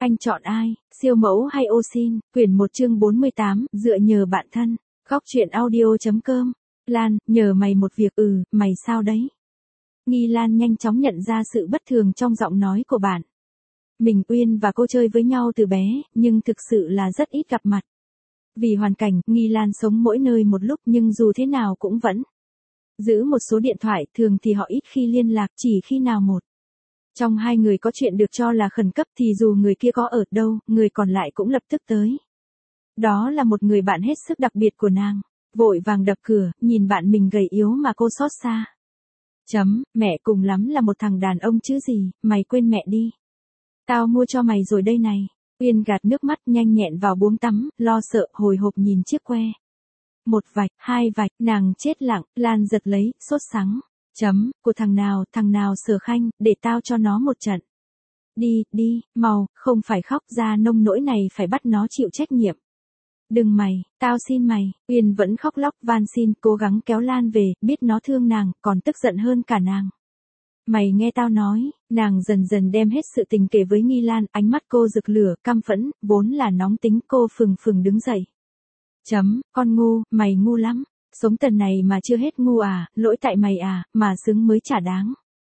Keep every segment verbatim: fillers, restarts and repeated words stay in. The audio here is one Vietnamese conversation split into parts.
Anh chọn ai, siêu mẫu hay ô sin? Quyển một chương bốn mươi tám, dựa nhờ bạn thân. Góc truyện audio chấm com. Lan, nhờ mày một việc. Ừ, mày sao đấy? Nghi Lan nhanh chóng nhận ra sự bất thường trong giọng nói của bạn. Mình Uyên và cô chơi với nhau từ bé, nhưng thực sự là rất ít gặp mặt. Vì hoàn cảnh, Nghi Lan sống mỗi nơi một lúc nhưng dù thế nào cũng vẫn giữ một số điện thoại, thường thì họ ít khi liên lạc, chỉ khi nào một trong hai người có chuyện được cho là khẩn cấp thì dù người kia có ở đâu, người còn lại cũng lập tức tới. Đó là một người bạn hết sức đặc biệt của nàng. Vội vàng đập cửa, nhìn bạn mình gầy yếu mà cô xót xa. Chấm, mẹ cùng lắm là một thằng đàn ông chứ gì, mày quên mẹ đi. Tao mua cho mày rồi đây này. Uyên gạt nước mắt nhanh nhẹn vào buồng tắm, lo sợ, hồi hộp nhìn chiếc que. Một vạch, hai vạch, nàng chết lặng, Lan giật lấy, sốt sắng. Chấm, của thằng nào, thằng nào Sở Khanh, để tao cho nó một trận. Đi, đi, mau, không phải khóc ra nông nỗi này phải bắt nó chịu trách nhiệm. Đừng mày, tao xin mày. Uyên vẫn khóc lóc van xin, cố gắng kéo Lan về, biết nó thương nàng, còn tức giận hơn cả nàng. Mày nghe tao nói, nàng dần dần đem hết sự tình kể với Nghi Lan, ánh mắt cô rực lửa, căm phẫn, vốn là nóng tính, cô phừng phừng đứng dậy. Chấm, con ngu, mày ngu lắm. Sống tần này mà chưa hết ngu à, lỗi tại mày à, mà xứng mới chả đáng.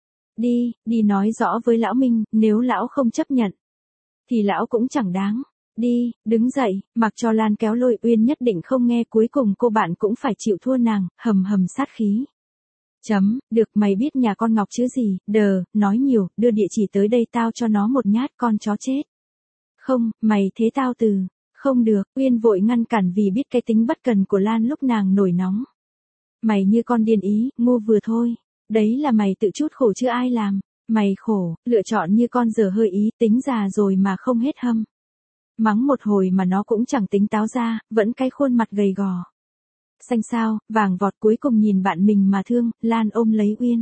Đi, đi nói rõ với lão Minh, nếu lão không chấp nhận, thì lão cũng chẳng đáng. Đi, đứng dậy, mặc cho Lan kéo lôi. Uyên nhất định không nghe, cuối cùng cô bạn cũng phải chịu thua nàng, hầm hầm sát khí. Chấm, được, mày biết nhà con Ngọc chứ gì, đờ, nói nhiều, đưa địa chỉ tới đây tao cho nó một nhát, con chó chết. Không, mày thế tao từ. Không được, Uyên vội ngăn cản vì biết cái tính bất cần của Lan lúc nàng nổi nóng. Mày như con điên ý, ngu vừa thôi. Đấy là mày tự chút khổ chứ ai làm. Mày khổ, lựa chọn như con dở hơi ý, tính già rồi mà không hết hâm. Mắng một hồi mà nó cũng chẳng tính táo ra, vẫn cái khuôn mặt gầy gò. Xanh xao, vàng vọt, cuối cùng nhìn bạn mình mà thương, Lan ôm lấy Uyên.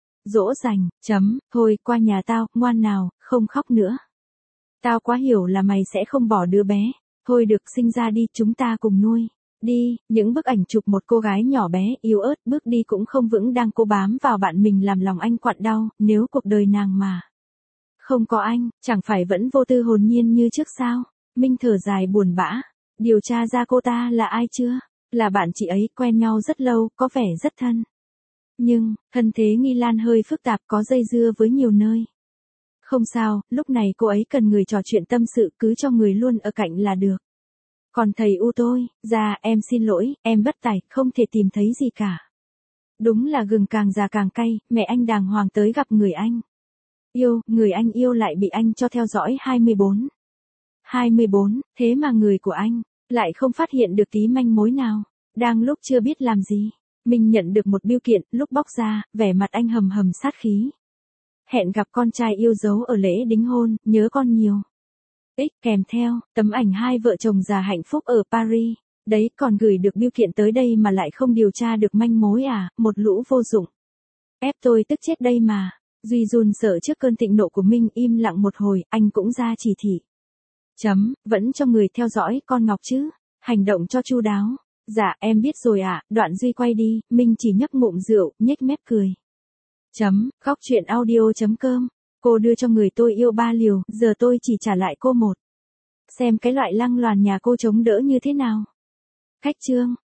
Dỗ dành, chấm, thôi qua nhà tao, ngoan nào, không khóc nữa. Tao quá hiểu là mày sẽ không bỏ đứa bé. Thôi được, sinh ra đi, chúng ta cùng nuôi. Đi, những bức ảnh chụp một cô gái nhỏ bé, yếu ớt, bước đi cũng không vững đang cố bám vào bạn mình làm lòng anh quặn đau, nếu cuộc đời nàng mà không có anh, chẳng phải vẫn vô tư hồn nhiên như trước sao? Minh thở dài buồn bã. Điều tra ra cô ta là ai chưa? Là bạn chị ấy, quen nhau rất lâu, có vẻ rất thân. Nhưng, thân thế Nghi Lan hơi phức tạp, có dây dưa với nhiều nơi. Không sao, lúc này cô ấy cần người trò chuyện tâm sự, cứ cho người luôn ở cạnh là được. Còn thầy U tôi, dạ em xin lỗi, em bất tài, không thể tìm thấy gì cả. Đúng là gừng càng già càng cay, mẹ anh đàng hoàng tới gặp người anh yêu, người anh yêu lại bị anh cho theo dõi hai mươi bốn. hai mươi bốn, thế mà người của anh lại không phát hiện được tí manh mối nào. Đang lúc chưa biết làm gì, mình nhận được một bưu kiện, lúc bóc ra, vẻ mặt anh hầm hầm sát khí. Hẹn gặp con trai yêu dấu ở lễ đính hôn, nhớ con nhiều. X kèm theo, tấm ảnh hai vợ chồng già hạnh phúc ở Paris. Đấy, còn gửi được bưu kiện tới đây mà lại không điều tra được manh mối à, một lũ vô dụng. Ép tôi tức chết đây mà. Duy run sợ trước cơn thịnh nộ của Minh, im lặng một hồi, anh cũng ra chỉ thị. Chấm, vẫn cho người theo dõi con Ngọc chứ. Hành động cho chu đáo. Dạ, em biết rồi ạ, đoạn Duy quay đi, Minh chỉ nhấp ngụm rượu, nhếch mép cười. Chấm, góc truyện audio chấm com. Cô đưa cho người tôi yêu ba liều, giờ tôi chỉ trả lại cô một. Xem cái loại lăng loàn nhà cô chống đỡ như thế nào. Khách chương.